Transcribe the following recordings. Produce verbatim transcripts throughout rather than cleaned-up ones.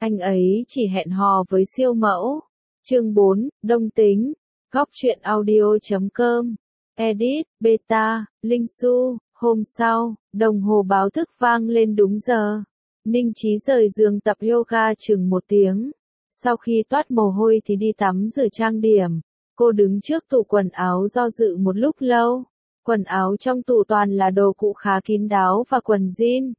Anh ấy chỉ hẹn hò với siêu mẫu. Chương bốn, Đông Tính. Góc truyện audio chấm com. Edit, Beta, Linh Su. Hôm sau, đồng hồ báo thức vang lên đúng giờ. Ninh Chí rời giường tập yoga chừng một tiếng. Sau khi toát mồ hôi thì đi tắm rửa trang điểm. Cô đứng trước tủ quần áo do dự một lúc lâu. Quần áo trong tủ toàn là đồ cũ khá kín đáo và quần jean.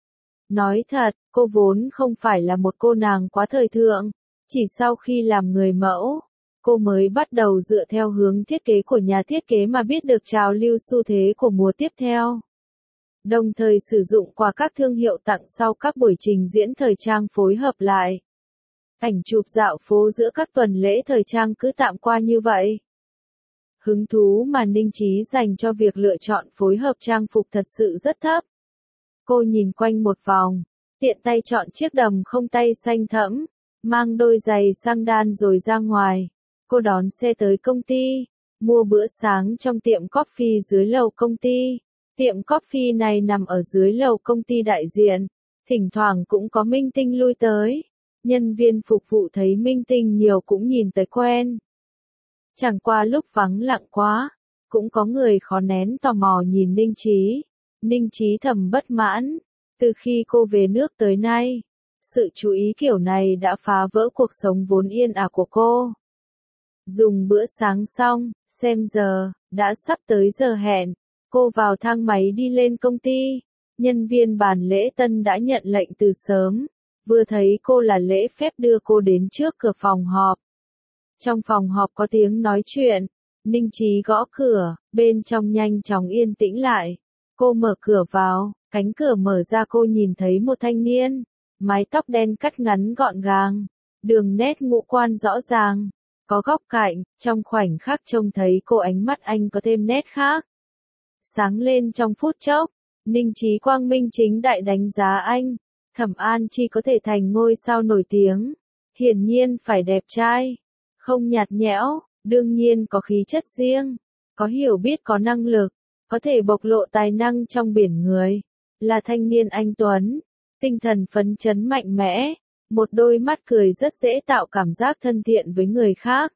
Nói thật, cô vốn không phải là một cô nàng quá thời thượng. Chỉ sau khi làm người mẫu, cô mới bắt đầu dựa theo hướng thiết kế của nhà thiết kế mà biết được trào lưu xu thế của mùa tiếp theo. Đồng thời sử dụng qua các thương hiệu tặng sau các buổi trình diễn thời trang phối hợp lại. Ảnh chụp dạo phố giữa các tuần lễ thời trang cứ tạm qua như vậy. Hứng thú mà Ninh Chí dành cho việc lựa chọn phối hợp trang phục thật sự rất thấp. Cô nhìn quanh một vòng, tiện tay chọn chiếc đầm không tay xanh thẫm, mang đôi giày sang đan rồi ra ngoài. Cô đón xe tới công ty, mua bữa sáng trong tiệm coffee dưới lầu công ty. Tiệm coffee này nằm ở dưới lầu công ty đại diện, thỉnh thoảng cũng có minh tinh lui tới. Nhân viên phục vụ thấy minh tinh nhiều cũng nhìn tới quen. Chẳng qua lúc vắng lặng quá, cũng có người khó nén tò mò nhìn Ninh Chí. Ninh Chí thầm bất mãn, từ khi cô về nước tới nay, sự chú ý kiểu này đã phá vỡ cuộc sống vốn yên ả của cô. Dùng bữa sáng xong, xem giờ, đã sắp tới giờ hẹn, cô vào thang máy đi lên công ty. Nhân viên bàn lễ tân đã nhận lệnh từ sớm, vừa thấy cô là lễ phép đưa cô đến trước cửa phòng họp. Trong phòng họp có tiếng nói chuyện, Ninh Chí gõ cửa, bên trong nhanh chóng yên tĩnh lại. Cô mở cửa vào, cánh cửa mở ra cô nhìn thấy một thanh niên, mái tóc đen cắt ngắn gọn gàng, đường nét ngũ quan rõ ràng, có góc cạnh, trong khoảnh khắc trông thấy cô ánh mắt anh có thêm nét khác. Sáng lên trong phút chốc, Ninh Chí quang minh chính đại đánh giá anh, Thẩm An Chi có thể thành ngôi sao nổi tiếng, hiển nhiên phải đẹp trai, không nhạt nhẽo, đương nhiên có khí chất riêng, có hiểu biết có năng lực, có thể bộc lộ tài năng trong biển người, là thanh niên anh tuấn, tinh thần phấn chấn mạnh mẽ, một đôi mắt cười rất dễ tạo cảm giác thân thiện với người khác.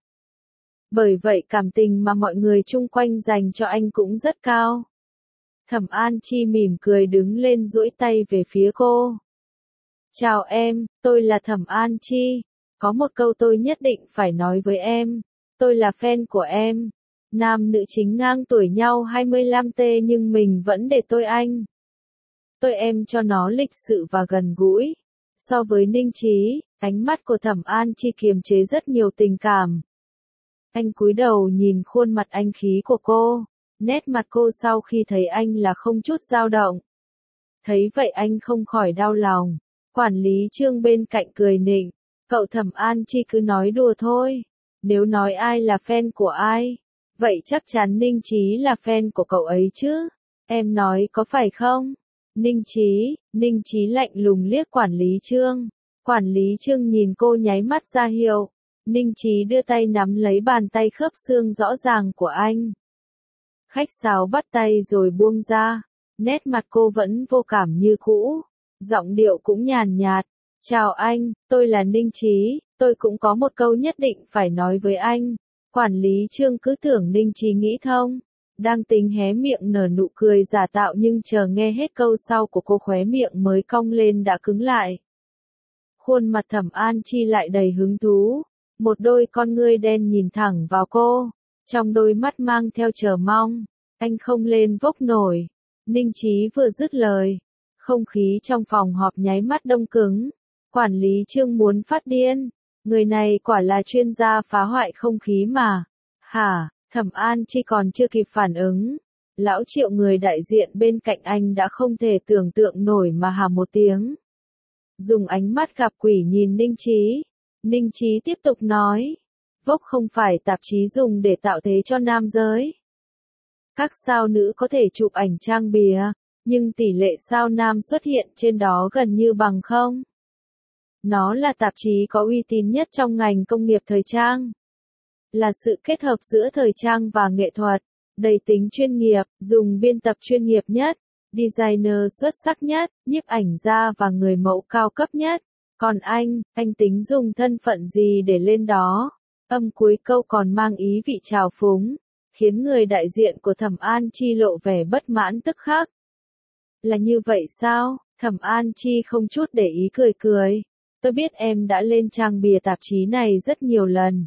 Bởi vậy cảm tình mà mọi người chung quanh dành cho anh cũng rất cao. Thẩm An Chi mỉm cười đứng lên duỗi tay về phía cô. Chào em, tôi là Thẩm An Chi, có một câu tôi nhất định phải nói với em, tôi là fan của em. Nam nữ chính ngang tuổi nhau hai mươi lăm tê nhưng mình vẫn để tôi anh. Tôi em cho nó lịch sự và gần gũi. So với Ninh Chí, ánh mắt của Thẩm An Chi kiềm chế rất nhiều tình cảm. Anh cúi đầu nhìn khuôn mặt anh khí của cô, nét mặt cô sau khi thấy anh là không chút dao động. Thấy vậy anh không khỏi đau lòng. Quản lý Trương bên cạnh cười nịnh, cậu Thẩm An Chi cứ nói đùa thôi. Nếu nói ai là fan của ai, vậy chắc chắn Ninh Chí là fan của cậu ấy chứ. Em nói có phải không? Ninh Chí, Ninh Chí lạnh lùng liếc quản lý Trương. Quản lý Trương nhìn cô nháy mắt ra hiệu. Ninh Chí đưa tay nắm lấy bàn tay khớp xương rõ ràng của anh. Khách sáo bắt tay rồi buông ra. Nét mặt cô vẫn vô cảm như cũ. Giọng điệu cũng nhàn nhạt. Chào anh, tôi là Ninh Chí, tôi cũng có một câu nhất định phải nói với anh. Quản lý Trương cứ tưởng Ninh Chí nghĩ thông. Đang tính hé miệng nở nụ cười giả tạo nhưng chờ nghe hết câu sau của cô khóe miệng mới cong lên đã cứng lại. Khuôn mặt Thẩm An Chi lại đầy hứng thú. Một đôi con ngươi đen nhìn thẳng vào cô. Trong đôi mắt mang theo chờ mong. Anh không lên vốc nổi. Ninh Chí vừa dứt lời. Không khí trong phòng họp nháy mắt đông cứng. Quản lý Trương muốn phát điên. Người này quả là chuyên gia phá hoại không khí mà. Hả? Thẩm An Chi còn chưa kịp phản ứng. Lão Triệu người đại diện bên cạnh anh đã không thể tưởng tượng nổi mà hả một tiếng. Dùng ánh mắt gặp quỷ nhìn Ninh Chí. Ninh Chí tiếp tục nói. Vogue không phải tạp chí dùng để tạo thế cho nam giới. Các sao nữ có thể chụp ảnh trang bìa, nhưng tỷ lệ sao nam xuất hiện trên đó gần như bằng không. Nó là tạp chí có uy tín nhất trong ngành công nghiệp thời trang. Là sự kết hợp giữa thời trang và nghệ thuật, đầy tính chuyên nghiệp, dùng biên tập chuyên nghiệp nhất, designer xuất sắc nhất, nhiếp ảnh gia và người mẫu cao cấp nhất. Còn anh, anh tính dùng thân phận gì để lên đó? Âm cuối câu còn mang ý vị trào phúng, khiến người đại diện của Thẩm An Chi lộ vẻ bất mãn tức khắc. Là như vậy sao? Thẩm An Chi không chút để ý cười cười. Tôi biết em đã lên trang bìa tạp chí này rất nhiều lần.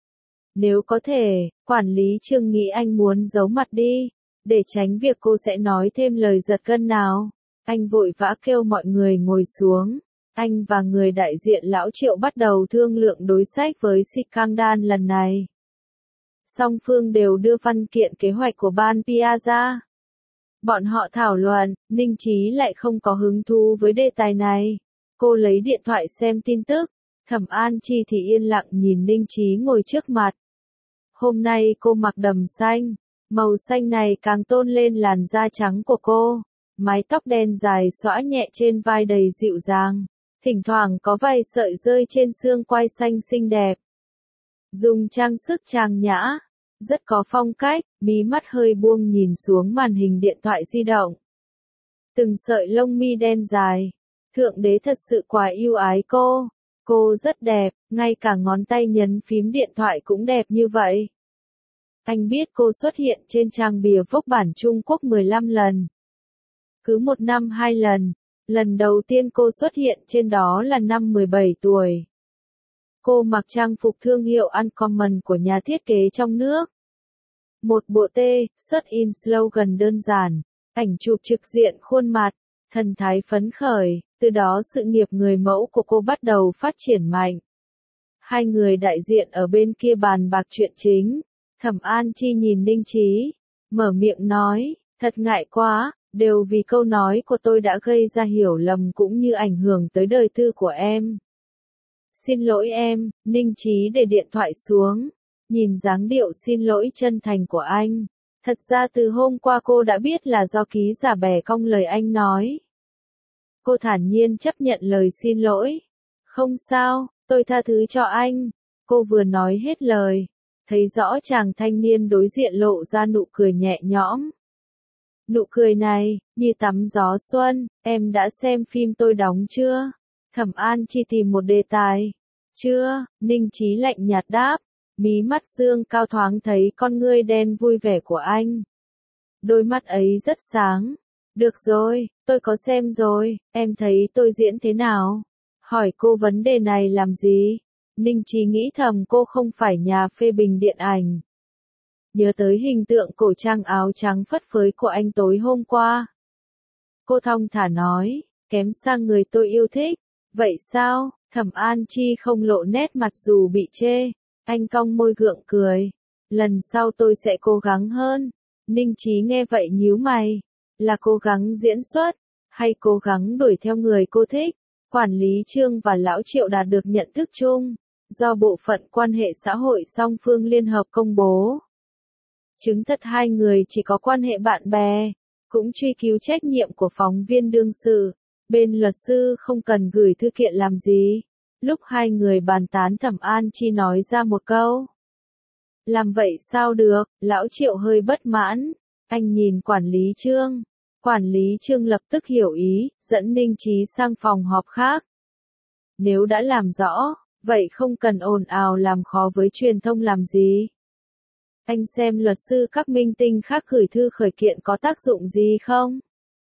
Nếu có thể, quản lý Trương nghĩ anh muốn giấu mặt đi, để tránh việc cô sẽ nói thêm lời giật gân nào. Anh vội vã kêu mọi người ngồi xuống. Anh và người đại diện lão Triệu bắt đầu thương lượng đối sách với Sikangdan lần này. Song phương đều đưa văn kiện kế hoạch của ban pê e ra. Bọn họ thảo luận, Ninh Chí lại không có hứng thú với đề tài này. Cô lấy điện thoại xem tin tức, Thẩm An Chi thì yên lặng nhìn Ninh Chí ngồi trước mặt. Hôm nay cô mặc đầm xanh, màu xanh này càng tôn lên làn da trắng của cô. Mái tóc đen dài xõa nhẹ trên vai đầy dịu dàng, thỉnh thoảng có vài sợi rơi trên xương quai xanh xinh đẹp. Dùng trang sức trang nhã, rất có phong cách, mí mắt hơi buông nhìn xuống màn hình điện thoại di động. Từng sợi lông mi đen dài, Thượng Đế thật sự quá yêu ái cô. Cô rất đẹp, ngay cả ngón tay nhấn phím điện thoại cũng đẹp như vậy. Anh biết cô xuất hiện trên trang bìa Vogue bản Trung Quốc mười lăm lần. Cứ một năm hai lần, lần đầu tiên cô xuất hiện trên đó là năm mười bảy tuổi. Cô mặc trang phục thương hiệu Uncommon của nhà thiết kế trong nước. Một bộ T-shirt in slogan đơn giản, ảnh chụp trực diện khuôn mặt, thần thái phấn khởi, từ đó sự nghiệp người mẫu của cô bắt đầu phát triển mạnh. Hai người đại diện ở bên kia bàn bạc chuyện chính, Thẩm An Chi nhìn Ninh Chí, mở miệng nói, thật ngại quá, đều vì câu nói của tôi đã gây ra hiểu lầm cũng như ảnh hưởng tới đời tư của em. Xin lỗi em, Ninh Chí để điện thoại xuống, nhìn dáng điệu xin lỗi chân thành của anh. Thật ra từ hôm qua cô đã biết là do ký giả bẻ cong lời anh nói. Cô thản nhiên chấp nhận lời xin lỗi. Không sao, tôi tha thứ cho anh. Cô vừa nói hết lời, thấy rõ chàng thanh niên đối diện lộ ra nụ cười nhẹ nhõm. Nụ cười này, như tắm gió xuân, em đã xem phim tôi đóng chưa? Thẩm An Chi tìm một đề tài. Chưa, Ninh Chí lạnh nhạt đáp, mí mắt dương cao thoáng thấy con ngươi đen vui vẻ của anh. Đôi mắt ấy rất sáng. Được rồi, tôi có xem rồi, em thấy tôi diễn thế nào? Hỏi cô vấn đề này làm gì? Ninh Chí nghĩ thầm cô không phải nhà phê bình điện ảnh. Nhớ tới hình tượng cổ trang áo trắng phất phới của anh tối hôm qua. Cô thong thả nói, kém sang người tôi yêu thích. Vậy sao? Thẩm An Chi không lộ nét mặt dù bị chê. Anh cong môi gượng cười. Lần sau tôi sẽ cố gắng hơn. Ninh Chí nghe vậy nhíu mày. Là cố gắng diễn xuất, hay cố gắng đuổi theo người cô thích? Quản lý Trương và Lão Triệu đạt được nhận thức chung, do Bộ phận Quan hệ xã hội song phương liên hợp công bố. Chứng thật hai người chỉ có quan hệ bạn bè, cũng truy cứu trách nhiệm của phóng viên đương sự. Bên luật sư không cần gửi thư kiện làm gì. Lúc hai người bàn tán Thẩm An Chi nói ra một câu. Làm vậy sao được? Lão Triệu hơi bất mãn. Anh nhìn quản lý Trương. Quản lý Trương lập tức hiểu ý, dẫn Ninh Chí sang phòng họp khác. Nếu đã làm rõ, vậy không cần ồn ào làm khó với truyền thông làm gì. Anh xem luật sư các minh tinh khác gửi thư khởi kiện có tác dụng gì không?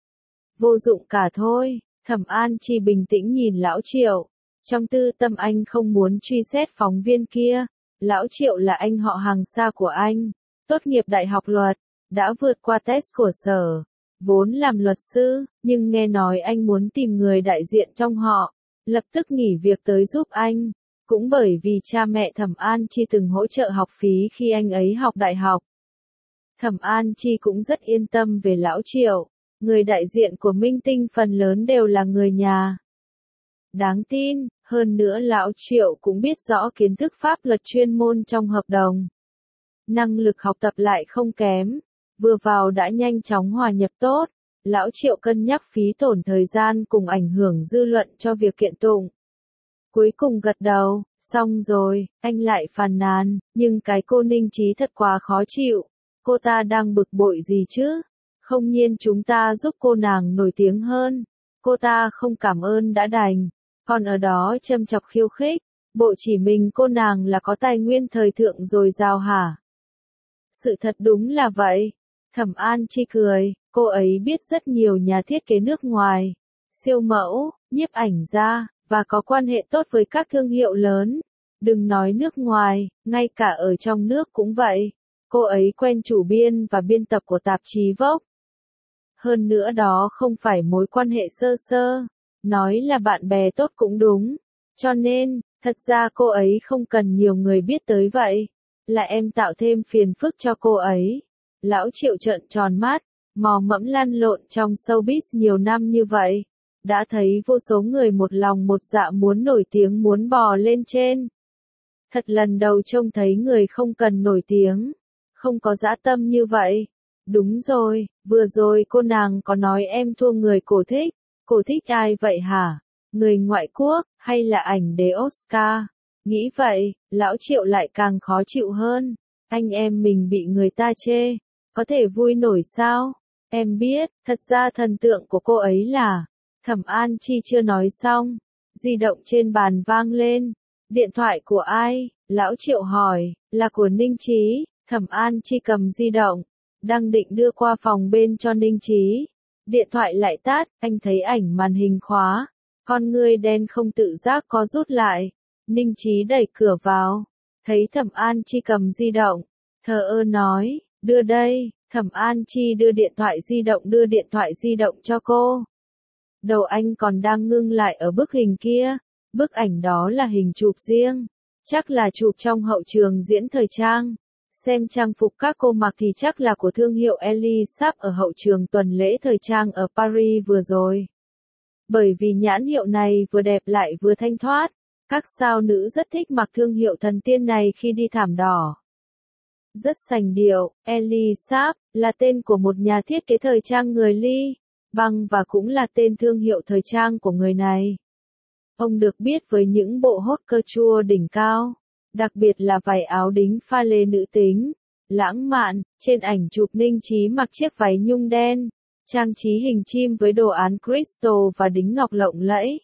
Vô dụng cả thôi. Thẩm An Chi bình tĩnh nhìn Lão Triệu. Trong tư tâm anh không muốn truy xét phóng viên kia. Lão Triệu là anh họ hàng xa của anh, tốt nghiệp đại học luật, đã vượt qua test của sở, vốn làm luật sư, nhưng nghe nói anh muốn tìm người đại diện trong họ, lập tức nghỉ việc tới giúp anh, cũng bởi vì cha mẹ Thẩm An Chi từng hỗ trợ học phí khi anh ấy học đại học. Thẩm An Chi cũng rất yên tâm về Lão Triệu, người đại diện của minh tinh phần lớn đều là người nhà. Đáng tin, hơn nữa Lão Triệu cũng biết rõ kiến thức pháp luật chuyên môn trong hợp đồng. Năng lực học tập lại không kém, vừa vào đã nhanh chóng hòa nhập tốt. Lão Triệu cân nhắc phí tổn thời gian cùng ảnh hưởng dư luận cho việc kiện tụng. Cuối cùng gật đầu, xong rồi, anh lại phàn nàn, nhưng cái cô Ninh Chí thật quá khó chịu. Cô ta đang bực bội gì chứ? Không nhiên chúng ta giúp cô nàng nổi tiếng hơn. Cô ta không cảm ơn đã đành. còn ở đó châm chọc khiêu khích, bộ chỉ mình cô nàng là có tài nguyên thời thượng dồi dào hả? Sự thật đúng là vậy. Thẩm An Chi cười, cô ấy biết rất nhiều nhà thiết kế nước ngoài, siêu mẫu, nhiếp ảnh gia, và có quan hệ tốt với các thương hiệu lớn. Đừng nói nước ngoài, ngay cả ở trong nước cũng vậy. Cô ấy quen chủ biên và biên tập của tạp chí Vogue. Hơn nữa đó không phải mối quan hệ sơ sơ, nói là bạn bè tốt cũng đúng. Cho nên, thật ra cô ấy không cần nhiều người biết tới vậy. Là em tạo thêm phiền phức cho cô ấy. Lão Triệu trợn tròn mắt, mò mẫm lăn lộn trong showbiz nhiều năm như vậy. Đã thấy vô số người một lòng một dạ muốn nổi tiếng muốn bò lên trên. Thật lần đầu trông thấy người không cần nổi tiếng, không có dã tâm như vậy. Đúng rồi, vừa rồi cô nàng có nói em thua người cổ thích. Cổ thích ai vậy hả? Người ngoại quốc, hay là ảnh đế Oscar? Nghĩ vậy, lão Triệu lại càng khó chịu hơn. Anh em mình bị người ta chê, có thể vui nổi sao? Em biết, thật ra thần tượng của cô ấy là... Thẩm An Chi chưa nói xong. Di động trên bàn vang lên. Điện thoại của ai? Lão Triệu hỏi, là của Ninh Chí. Thẩm An Chi cầm di động, đang định đưa qua phòng bên cho Ninh Chí. Điện thoại lại tắt, anh thấy ảnh màn hình khóa. Con ngươi đen không tự giác có rút lại. Ninh Chí đẩy cửa vào. Thấy Thẩm An Chi cầm di động. Thờ ơ nói, đưa đây. Thẩm An Chi đưa điện thoại di động đưa điện thoại di động cho cô. Đầu anh còn đang ngưng lại ở bức hình kia. Bức ảnh đó là hình chụp riêng. Chắc là chụp trong hậu trường diễn thời trang. Xem trang phục các cô mặc thì chắc là của thương hiệu Elisab ở hậu trường tuần lễ thời trang ở Paris vừa rồi. Bởi vì nhãn hiệu này vừa đẹp lại vừa thanh thoát. Các sao nữ rất thích mặc thương hiệu thần tiên này khi đi thảm đỏ. Rất sành điệu, Elisab là tên của một nhà thiết kế thời trang người Ly Băng và cũng là tên thương hiệu thời trang của người này. Ông được biết với những bộ haute couture đỉnh cao, đặc biệt là váy áo đính pha lê nữ tính, lãng mạn. Trên ảnh chụp Ninh Chí mặc chiếc váy nhung đen, trang trí hình chim với đồ án crystal và đính ngọc lộng lẫy.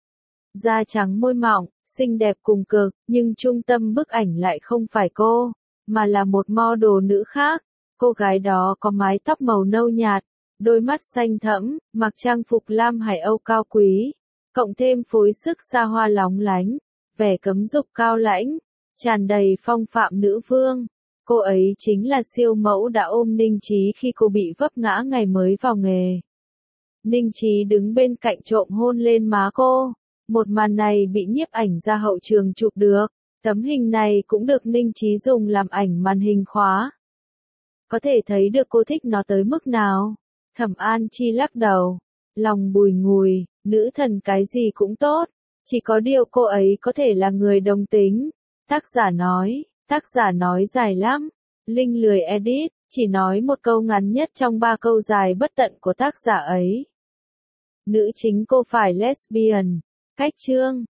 Da trắng môi mọng, xinh đẹp cùng cực, nhưng trung tâm bức ảnh lại không phải cô, mà là một model nữ khác. Cô gái đó có mái tóc màu nâu nhạt, đôi mắt xanh thẫm, mặc trang phục lam Hải Âu cao quý, cộng thêm phối sức xa hoa lóng lánh, vẻ cấm dục cao lãnh, tràn đầy phong phạm nữ vương. Cô ấy chính là siêu mẫu đã ôm Ninh Chí khi cô bị vấp ngã ngày mới vào nghề. Ninh Chí đứng bên cạnh trộm hôn lên má cô. Một màn này bị nhiếp ảnh gia hậu trường chụp được. Tấm hình này cũng được Ninh Chí dùng làm ảnh màn hình khóa. Có thể thấy được cô thích nó tới mức nào. Thẩm An Chi lắc đầu, lòng bùi ngùi, nữ thần cái gì cũng tốt, chỉ có điều cô ấy có thể là người đồng tính. Tác giả nói, tác giả nói dài lắm, Linh lười edit, chỉ nói một câu ngắn nhất trong ba câu dài bất tận của tác giả ấy. Nữ chính cô phải lesbian, cách chương.